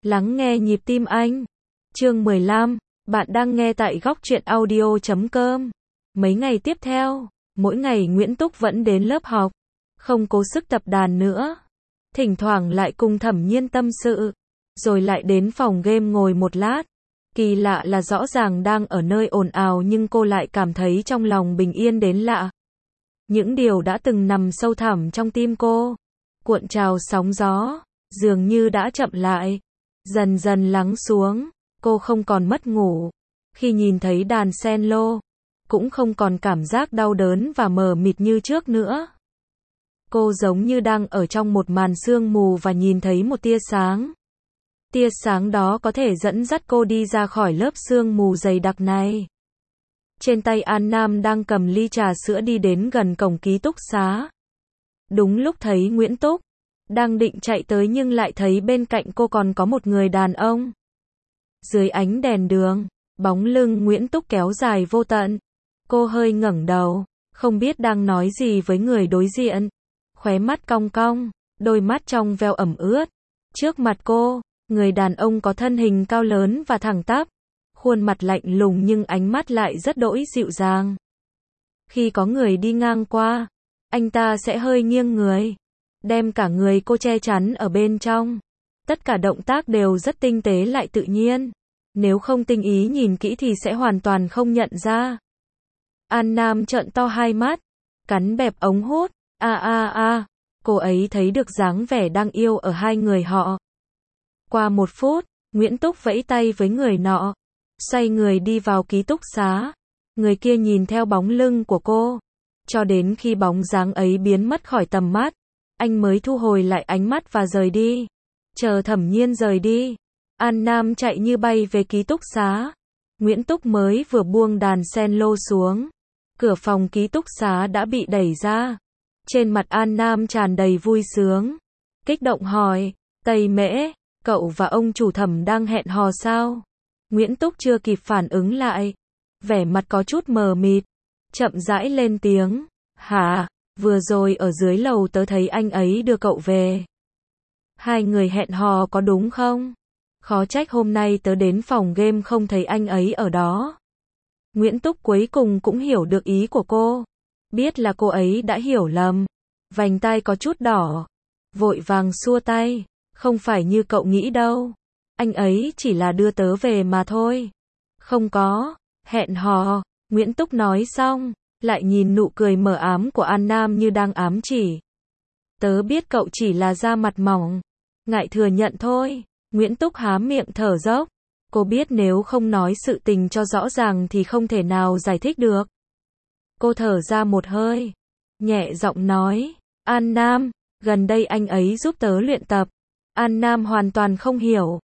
Lắng nghe nhịp tim anh. Chương 15. Bạn đang nghe tại góc truyện audio.com. Mấy ngày tiếp theo, mỗi ngày Nguyễn Túc vẫn đến lớp học, không cố sức tập đàn nữa. Thỉnh thoảng lại cùng Thẩm Nhiên tâm sự, rồi lại đến phòng game ngồi một lát. Kỳ lạ là rõ ràng đang ở nơi ồn ào nhưng cô lại cảm thấy trong lòng bình yên đến lạ. Những điều đã từng nằm sâu thẳm trong tim cô, cuộn trào sóng gió, dường như đã chậm lại, dần dần lắng xuống. Cô không còn mất ngủ khi nhìn thấy đàn cello, cũng không còn cảm giác đau đớn và mờ mịt như trước nữa. Cô giống như đang ở trong một màn sương mù và nhìn thấy một tia sáng. Tia sáng đó có thể dẫn dắt cô đi ra khỏi lớp sương mù dày đặc này. Trên tay An Nam đang cầm ly trà sữa đi đến gần cổng ký túc xá. Đúng lúc thấy Nguyễn Túc đang định chạy tới nhưng lại thấy bên cạnh cô còn có một người đàn ông. Dưới ánh đèn đường, bóng lưng Nguyễn Túc kéo dài vô tận. Cô hơi ngẩng đầu, không biết đang nói gì với người đối diện. Khóe mắt cong cong, đôi mắt trong veo ẩm ướt. Trước mặt cô, người đàn ông có thân hình cao lớn và thẳng tắp, khuôn mặt lạnh lùng nhưng ánh mắt lại rất đỗi dịu dàng. Khi có người đi ngang qua, anh ta sẽ hơi nghiêng người, đem cả người cô che chắn ở bên trong. Tất cả động tác đều rất tinh tế lại tự nhiên. Nếu không tinh ý nhìn kỹ thì sẽ hoàn toàn không nhận ra. An Nam trợn to hai mắt, cắn bẹp ống hút. Cô ấy thấy được dáng vẻ đang yêu ở hai người họ. Qua một phút, Nguyễn Túc vẫy tay với người nọ, xoay người đi vào ký túc xá. Người kia nhìn theo bóng lưng của cô, cho đến khi bóng dáng ấy biến mất khỏi tầm mắt, anh mới thu hồi lại ánh mắt và rời đi. Chờ Thẩm Nhiên rời đi, An Nam chạy như bay về ký túc xá. Nguyễn Túc mới vừa buông đàn cello xuống, cửa phòng ký túc xá đã bị đẩy ra. Trên mặt An Nam tràn đầy vui sướng, kích động hỏi, Tây Mễ, cậu và ông chủ Thẩm đang hẹn hò sao? Nguyễn Túc chưa kịp phản ứng lại, vẻ mặt có chút mờ mịt, chậm rãi lên tiếng, hả, vừa rồi ở dưới lầu tớ thấy anh ấy đưa cậu về. Hai người hẹn hò có đúng không? Khó trách hôm nay tớ đến phòng game không thấy anh ấy ở đó. Nguyễn Túc cuối cùng cũng hiểu được ý của cô. Biết là cô ấy đã hiểu lầm. Vành tai có chút đỏ. Vội vàng xua tay. Không phải như cậu nghĩ đâu. Anh ấy chỉ là đưa tớ về mà thôi. Không có. Hẹn hò. Nguyễn Túc nói xong, lại nhìn nụ cười mờ ám của An Nam như đang ám chỉ. Tớ biết cậu chỉ là da mặt mỏng, ngại thừa nhận thôi. Nguyễn Túc há miệng thở dốc. Cô biết nếu không nói sự tình cho rõ ràng thì không thể nào giải thích được. Cô thở ra một hơi, nhẹ giọng nói, An Nam, gần đây anh ấy giúp tớ luyện tập. An Nam hoàn toàn không hiểu.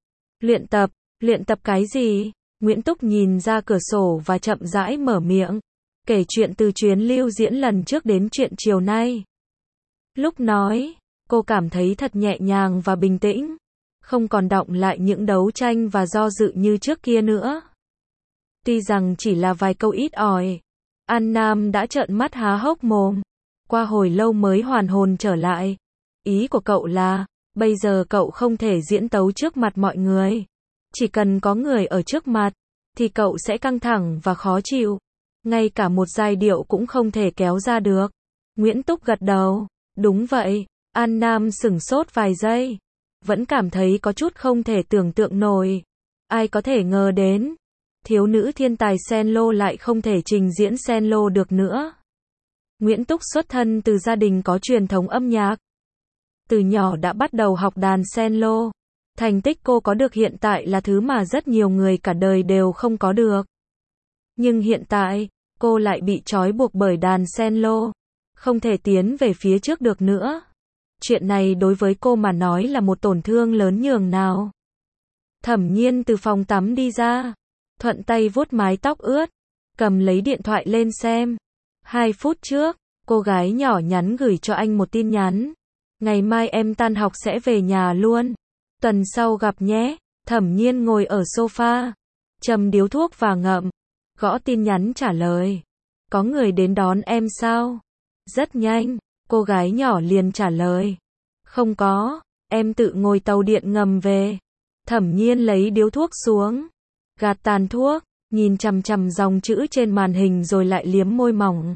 Luyện tập cái gì? Nguyễn Túc nhìn ra cửa sổ và chậm rãi mở miệng, kể chuyện từ chuyến lưu diễn lần trước đến chuyện chiều nay. Lúc nói, cô cảm thấy thật nhẹ nhàng và bình tĩnh, không còn đọng lại những đấu tranh và do dự như trước kia nữa. Tuy rằng chỉ là vài câu ít ỏi, An Nam đã trợn mắt há hốc mồm, qua hồi lâu mới hoàn hồn trở lại. Ý của cậu là, bây giờ cậu không thể diễn tấu trước mặt mọi người. Chỉ cần có người ở trước mặt, thì cậu sẽ căng thẳng và khó chịu. Ngay cả một giai điệu cũng không thể kéo ra được. Nguyễn Túc gật đầu, đúng vậy. An Nam sửng sốt vài giây, vẫn cảm thấy có chút không thể tưởng tượng nổi. Ai có thể ngờ đến, thiếu nữ thiên tài cello lại không thể trình diễn cello được nữa. Nguyễn Túc xuất thân từ gia đình có truyền thống âm nhạc. Từ nhỏ đã bắt đầu học đàn cello. Thành tích cô có được hiện tại là thứ mà rất nhiều người cả đời đều không có được. Nhưng hiện tại, cô lại bị trói buộc bởi đàn cello, không thể tiến về phía trước được nữa. Chuyện này đối với cô mà nói là một tổn thương lớn nhường nào. Thẩm Nhiên từ phòng tắm đi ra, thuận tay vuốt mái tóc ướt, cầm lấy điện thoại lên xem. 2 phút trước, cô gái nhỏ nhắn gửi cho anh một tin nhắn. Ngày mai em tan học sẽ về nhà luôn. Tuần sau gặp nhé. Thẩm Nhiên ngồi ở sofa, châm điếu thuốc và ngậm, gõ tin nhắn trả lời. Có người đến đón em sao? Rất nhanh, cô gái nhỏ liền trả lời. Không có, em tự ngồi tàu điện ngầm về. Thẩm Nhiên lấy điếu thuốc xuống, gạt tàn thuốc, nhìn chằm chằm dòng chữ trên màn hình rồi lại liếm môi mỏng.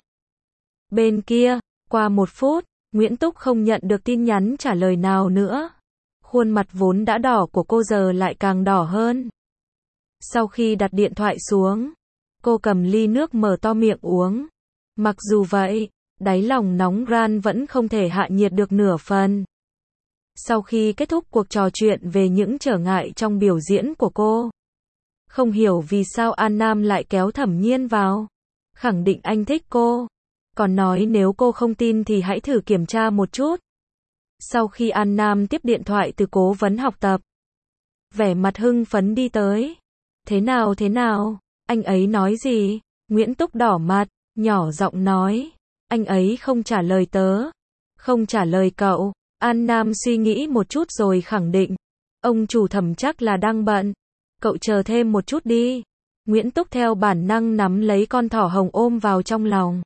Bên kia, qua 1 phút, Nguyễn Túc không nhận được tin nhắn trả lời nào nữa. Khuôn mặt vốn đã đỏ của cô giờ lại càng đỏ hơn. Sau khi đặt điện thoại xuống, cô cầm ly nước mở to miệng uống. Mặc dù vậy, đáy lòng nóng ran vẫn không thể hạ nhiệt được nửa phần. Sau khi kết thúc cuộc trò chuyện về những trở ngại trong biểu diễn của cô, không hiểu vì sao An Nam lại kéo Thẩm Nhiên vào, khẳng định anh thích cô, còn nói nếu cô không tin thì hãy thử kiểm tra một chút. Sau khi An Nam tiếp điện thoại từ cố vấn học tập, vẻ mặt hưng phấn đi tới. Thế nào, anh ấy nói gì? Nguyễn Túc đỏ mặt, nhỏ giọng nói, anh ấy không trả lời tớ, không trả lời cậu. An Nam suy nghĩ một chút rồi khẳng định, ông chủ Thẩm chắc là đang bận, cậu chờ thêm một chút đi. Nguyễn Túc theo bản năng nắm lấy con thỏ hồng ôm vào trong lòng.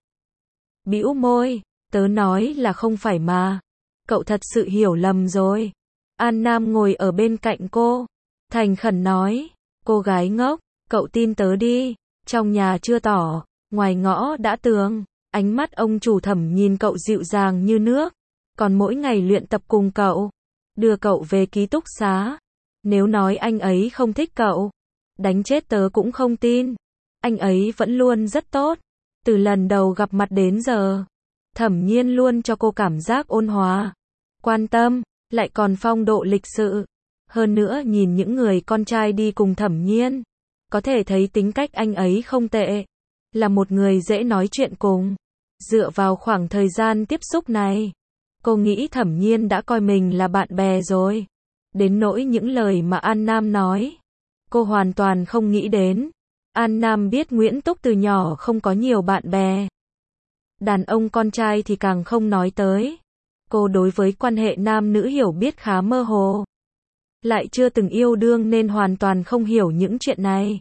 Bĩu môi, tớ nói là không phải mà, cậu thật sự hiểu lầm rồi. An Nam ngồi ở bên cạnh cô, thành khẩn nói, cô gái ngốc, cậu tin tớ đi, trong nhà chưa tỏ, ngoài ngõ đã tường. Ánh mắt ông chủ Thẩm nhìn cậu dịu dàng như nước, còn mỗi ngày luyện tập cùng cậu, đưa cậu về ký túc xá. Nếu nói anh ấy không thích cậu, đánh chết tớ cũng không tin. Anh ấy vẫn luôn rất tốt, từ lần đầu gặp mặt đến giờ. Thẩm Nhiên luôn cho cô cảm giác ôn hòa, quan tâm, lại còn phong độ lịch sự. Hơn nữa nhìn những người con trai đi cùng Thẩm Nhiên, có thể thấy tính cách anh ấy không tệ, là một người dễ nói chuyện cùng. Dựa vào khoảng thời gian tiếp xúc này, cô nghĩ Thẩm Nhiên đã coi mình là bạn bè rồi. Đến nỗi những lời mà An Nam nói, cô hoàn toàn không nghĩ đến. An Nam biết Nguyễn Túc từ nhỏ không có nhiều bạn bè. Đàn ông con trai thì càng không nói tới. Cô đối với quan hệ nam nữ hiểu biết khá mơ hồ, lại chưa từng yêu đương nên hoàn toàn không hiểu những chuyện này.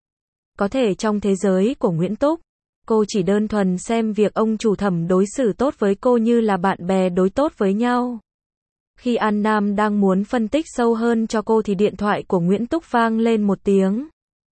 Có thể trong thế giới của Nguyễn Túc, cô chỉ đơn thuần xem việc ông chủ Thẩm đối xử tốt với cô như là bạn bè đối tốt với nhau. Khi An Nam đang muốn phân tích sâu hơn cho cô thì điện thoại của Nguyễn Túc vang lên một tiếng.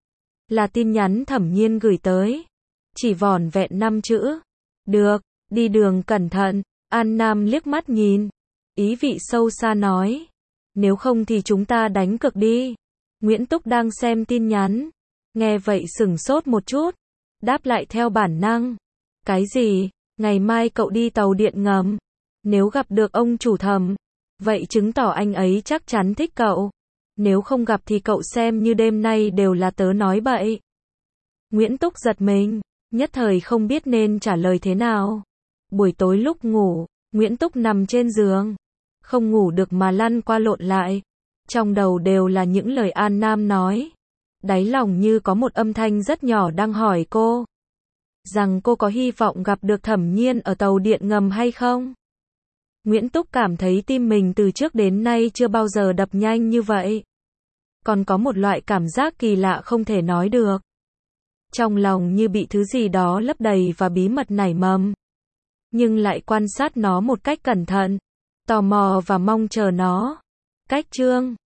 Là tin nhắn Thẩm Nhiên gửi tới. Chỉ vỏn vẹn 5 chữ. Được, đi đường cẩn thận. An Nam liếc mắt nhìn, ý vị sâu xa nói, nếu không thì chúng ta đánh cược đi. Nguyễn Túc đang xem tin nhắn, nghe vậy sửng sốt một chút, đáp lại theo bản năng. Cái gì? Ngày mai cậu đi tàu điện ngầm. Nếu gặp được ông chủ Thẩm, vậy chứng tỏ anh ấy chắc chắn thích cậu. Nếu không gặp thì cậu xem như đêm nay đều là tớ nói bậy. Nguyễn Túc giật mình, nhất thời không biết nên trả lời thế nào. Buổi tối lúc ngủ, Nguyễn Túc nằm trên giường, không ngủ được mà lăn qua lộn lại. Trong đầu đều là những lời An Nam nói. Đáy lòng như có một âm thanh rất nhỏ đang hỏi cô, rằng cô có hy vọng gặp được Thẩm Nhiên ở tàu điện ngầm hay không? Nguyễn Túc cảm thấy tim mình từ trước đến nay chưa bao giờ đập nhanh như vậy. Còn có một loại cảm giác kỳ lạ không thể nói được. Trong lòng như bị thứ gì đó lấp đầy và bí mật nảy mầm. Nhưng lại quan sát nó một cách cẩn thận, tò mò và mong chờ nó. Cách chương